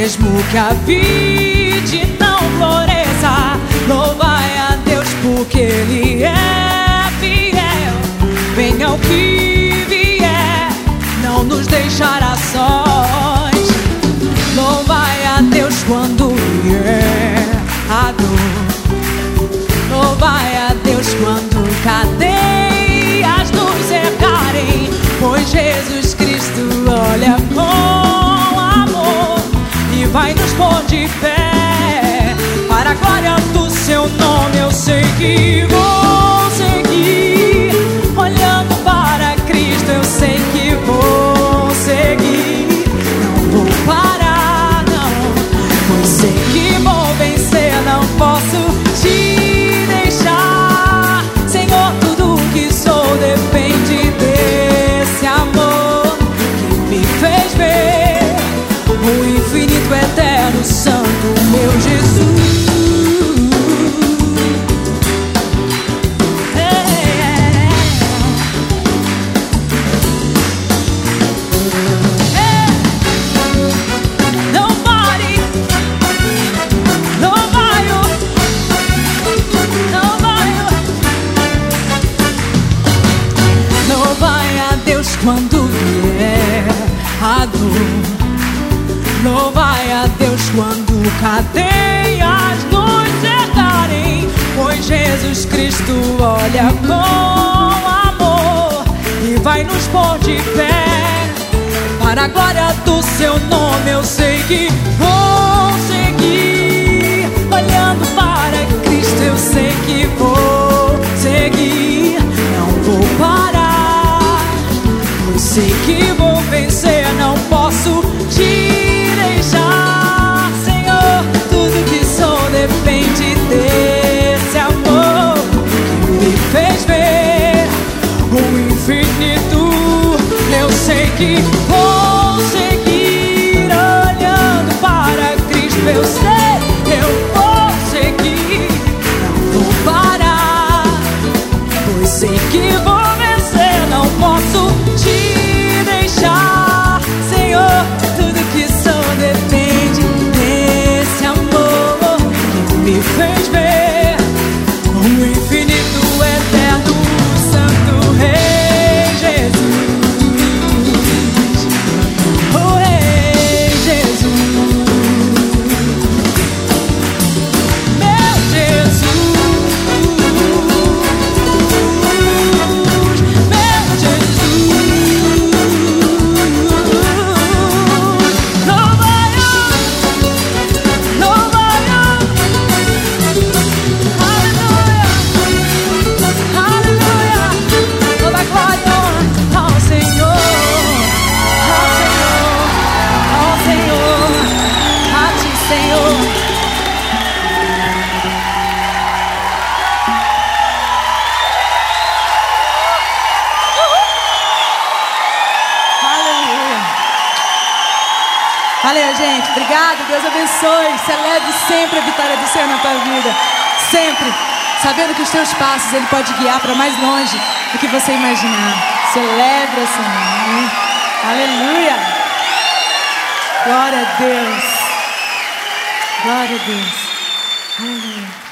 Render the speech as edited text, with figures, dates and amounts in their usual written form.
Mesmo que a vida não floresça, louvai a Deus porque Ele é fiel. Venha o que vier, não nos deixará sós. Louvai a Deus quando vier a dor. Louvai a Deus quando cadeias nos cercarem, pois Jesus Cristo olha com amor e vai nos pôr de pé. Para a glória do seu nome eu sei que vou seguir. Olhando para Cristo eu sei que vou seguir. Não vou parar, não, pois sei que vou vencer. Não posso te deixar, Senhor, tudo que sou depende desse amor que me fez ver o infinito, eterno, santo, meu Jesus. Quando vier a dor, louvai a Deus quando cadeias nos cercarem, pois Jesus Cristo olha com amor e vai nos pôr de pé. Para a glória do seu nome eu sei que vou seguir. Olhando para Cristo eu sei que vou seguir. Não vou parar, sei que vou vencer, não posso te deixar, Senhor. Tudo que sou depende desse amor que me fez ver o infinito. Eu sei que vou seguir. Olhando para Cristo eu sei que eu vou seguir. Não vou parar, pois sei que vou vencer, não posso te deixar, Senhor. Tudo que sou depende desse amor que me fez ver o infinito, eterno, santo Rei Jesus. O Rei Jesus, meu Jesus, meu Jesus. Valeu, gente. Obrigado. Deus abençoe. Celebre sempre a vitória do Senhor na tua vida. Sempre. Sabendo que os teus passos Ele pode guiar para mais longe do que você imaginar. Celebre o Senhor. Aleluia. Glória a Deus. Glória a Deus. Aleluia.